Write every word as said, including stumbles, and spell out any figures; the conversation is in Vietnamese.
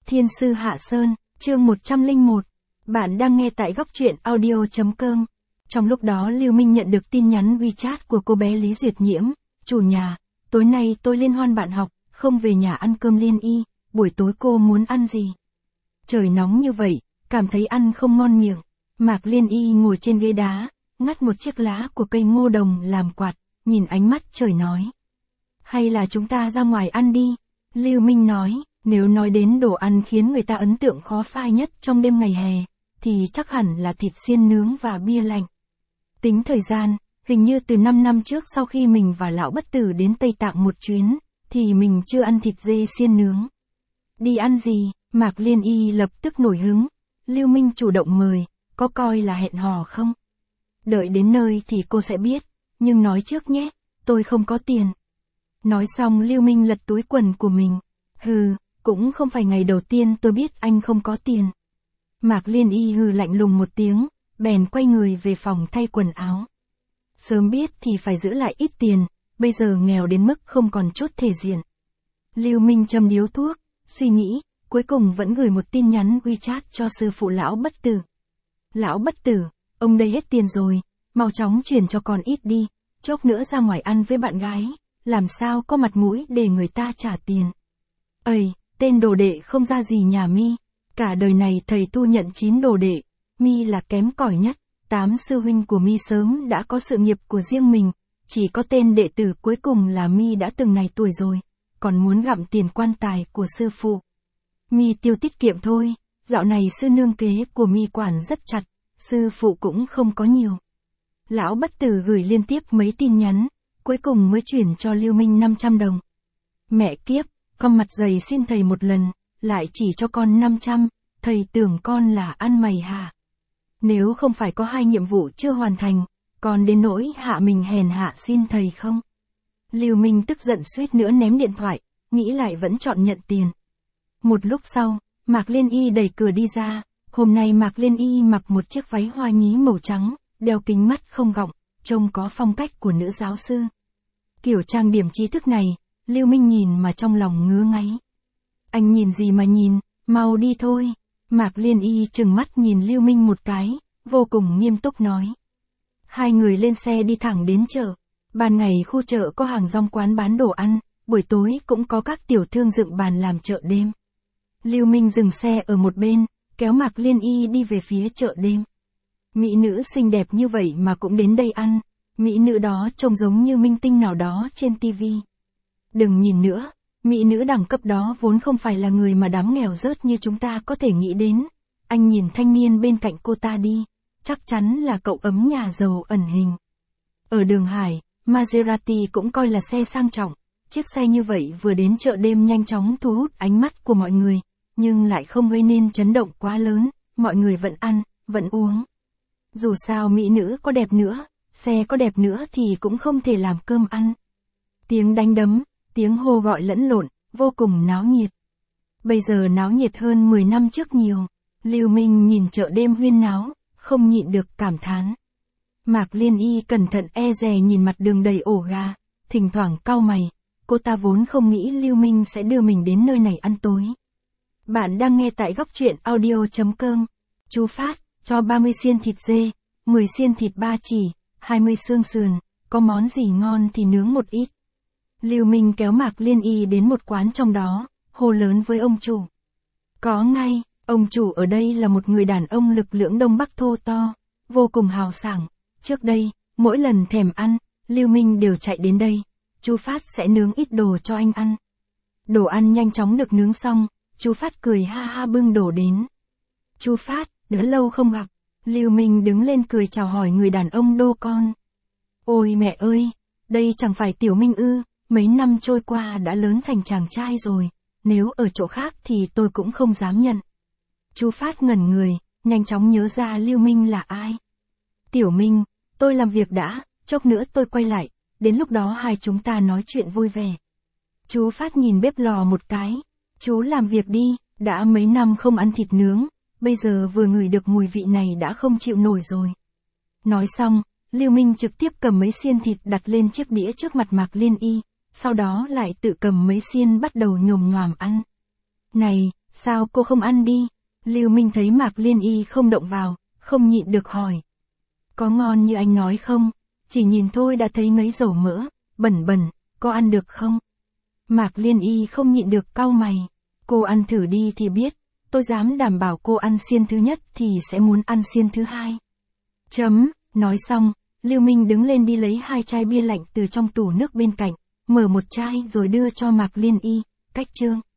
Thiên sư Hạ Sơn, chương một trăm lẻ một. Bạn đang nghe tại góc truyện audio chấm com. Trong lúc đó Lưu Minh nhận được tin nhắn WeChat của cô bé Lý Duyệt Nhiễm, chủ nhà, tối nay tôi liên hoan bạn học, không về nhà ăn cơm liên y, buổi tối cô muốn ăn gì? Trời nóng như vậy, cảm thấy ăn không ngon miệng. Mạc Liên Y ngồi trên ghế đá, ngắt một chiếc lá của cây ngô đồng làm quạt, nhìn ánh mắt trời nói. Hay là chúng ta ra ngoài ăn đi? Lưu Minh nói, nếu nói đến đồ ăn khiến người ta ấn tượng khó phai nhất trong đêm ngày hè, thì chắc hẳn là thịt xiên nướng và bia lạnh. Tính thời gian, hình như từ năm năm trước sau khi mình và lão bất tử đến Tây Tạng một chuyến, thì mình chưa ăn thịt dê xiên nướng. Đi ăn gì? Mạc Liên Y lập tức nổi hứng. Lưu Minh chủ động mời, có coi là hẹn hò không? Đợi đến nơi thì cô sẽ biết, nhưng nói trước nhé, tôi không có tiền. Nói xong Lưu Minh lật túi quần của mình. Hừ, cũng không phải ngày đầu tiên tôi biết anh không có tiền. Mạc Liên Y hừ lạnh lùng một tiếng, bèn quay người về phòng thay quần áo. Sớm biết thì phải giữ lại ít tiền, bây giờ nghèo đến mức không còn chút thể diện. Lưu Minh châm điếu thuốc, suy nghĩ, cuối cùng vẫn gửi một tin nhắn WeChat cho sư phụ lão bất tử. Lão bất tử, ông đây hết tiền rồi, mau chóng chuyển cho con ít đi, chốc nữa ra ngoài ăn với bạn gái, làm sao có mặt mũi để người ta trả tiền. Ây, tên đồ đệ không ra gì nhà mi, cả đời này thầy tu nhận chín đồ đệ, mi là kém cỏi nhất, tám sư huynh của mi sớm đã có sự nghiệp của riêng mình, chỉ có tên đệ tử cuối cùng là mi đã từng này tuổi rồi, còn muốn gặm tiền quan tài của sư phụ. Mi tiêu tiết kiệm thôi, dạo này sư nương kế của mi quản rất chặt, sư phụ cũng không có nhiều. Lão bất tử gửi liên tiếp mấy tin nhắn, cuối cùng mới chuyển cho Lưu Minh năm trăm đồng. Mẹ kiếp, con mặt dày xin thầy một lần, lại chỉ cho con năm trăm, thầy tưởng con là ăn mày hả? Nếu không phải có hai nhiệm vụ chưa hoàn thành, còn đến nỗi hạ mình hèn hạ xin thầy không? Lưu Minh tức giận suýt nữa ném điện thoại, nghĩ lại vẫn chọn nhận tiền. Một lúc sau, Mạc Liên Y đẩy cửa đi ra, hôm nay Mạc Liên Y mặc một chiếc váy hoa nhí màu trắng, đeo kính mắt không gọng, trông có phong cách của nữ giáo sư. Kiểu trang điểm trí thức này, Lưu Minh nhìn mà trong lòng ngứa ngáy. Anh nhìn gì mà nhìn, mau đi thôi. Mạc Liên Y trừng mắt nhìn Lưu Minh một cái, vô cùng nghiêm túc nói. Hai người lên xe đi thẳng đến chợ. Ban ngày khu chợ có hàng rong quán bán đồ ăn, buổi tối cũng có các tiểu thương dựng bàn làm chợ đêm. Lưu Minh dừng xe ở một bên, kéo Mạc Liên Y đi về phía chợ đêm. Mỹ nữ xinh đẹp như vậy mà cũng đến đây ăn, mỹ nữ đó trông giống như minh tinh nào đó trên tivi. Đừng nhìn nữa, mỹ nữ đẳng cấp đó vốn không phải là người mà đám nghèo rớt như chúng ta có thể nghĩ đến. Anh nhìn thanh niên bên cạnh cô ta đi, chắc chắn là cậu ấm nhà giàu ẩn hình. Ở Đường Hải, Maserati cũng coi là xe sang trọng, chiếc xe như vậy vừa đến chợ đêm nhanh chóng thu hút ánh mắt của mọi người, nhưng lại không gây nên chấn động quá lớn, mọi người vẫn ăn, vẫn uống. Dù sao mỹ nữ có đẹp nữa, xe có đẹp nữa thì cũng không thể làm cơm ăn. Tiếng đánh đấm, tiếng hô gọi lẫn lộn, vô cùng náo nhiệt. Bây giờ náo nhiệt hơn mười năm trước nhiều. Lưu Minh nhìn chợ đêm huyên náo, không nhịn được cảm thán. Mạc Liên Y cẩn thận e dè nhìn mặt đường đầy ổ gà, thỉnh thoảng cau mày, cô ta vốn không nghĩ Lưu Minh sẽ đưa mình đến nơi này ăn tối. Bạn đang nghe tại góc truyện audio chấm com. Chú Phát, cho ba mươi xiên thịt dê, mười xiên thịt ba chỉ, hai mươi xương sườn, có món gì ngon thì nướng một ít. Lưu Minh kéo Mạc Liên Y đến một quán trong đó, hô lớn với ông chủ. Có ngay, ông chủ ở đây là một người đàn ông lực lưỡng Đông Bắc thô to, vô cùng hào sảng. Trước đây, mỗi lần thèm ăn, Lưu Minh đều chạy đến đây, chú Phát sẽ nướng ít đồ cho anh ăn. Đồ ăn nhanh chóng được nướng xong, chú Phát cười ha ha bưng đồ đến. Chú Phát, đã lâu không gặp. Lưu Minh đứng lên cười chào hỏi người đàn ông đô con. Ôi mẹ ơi, đây chẳng phải Tiểu Minh ư, mấy năm trôi qua đã lớn thành chàng trai rồi, nếu ở chỗ khác thì tôi cũng không dám nhận. Chú Phát ngẩn người, nhanh chóng nhớ ra Lưu Minh là ai. Tiểu Minh, tôi làm việc đã, chốc nữa tôi quay lại, đến lúc đó hai chúng ta nói chuyện vui vẻ. Chú Phát nhìn bếp lò một cái, chú làm việc đi, đã mấy năm không ăn thịt nướng, bây giờ vừa ngửi được mùi vị này đã không chịu nổi rồi. Nói xong, Lưu Minh trực tiếp cầm mấy xiên thịt đặt lên chiếc đĩa trước mặt Mạc Liên Y, sau đó lại tự cầm mấy xiên bắt đầu nhồm nhoàm ăn. Này, Sao cô không ăn đi? Lưu Minh thấy Mạc Liên Y không động vào, không nhịn được hỏi. Có ngon như anh nói không? Chỉ nhìn thôi đã thấy mấy dầu mỡ, bẩn bẩn, có ăn được không? Mạc Liên Y không nhịn được cau mày. Cô ăn thử đi thì biết, tôi dám đảm bảo cô ăn xiên thứ nhất thì sẽ muốn ăn xiên thứ hai. Chấm, nói xong, Lưu Minh đứng lên đi lấy hai chai bia lạnh từ trong tủ nước bên cạnh, mở một chai rồi đưa cho Mạc Liên Y, cách chương.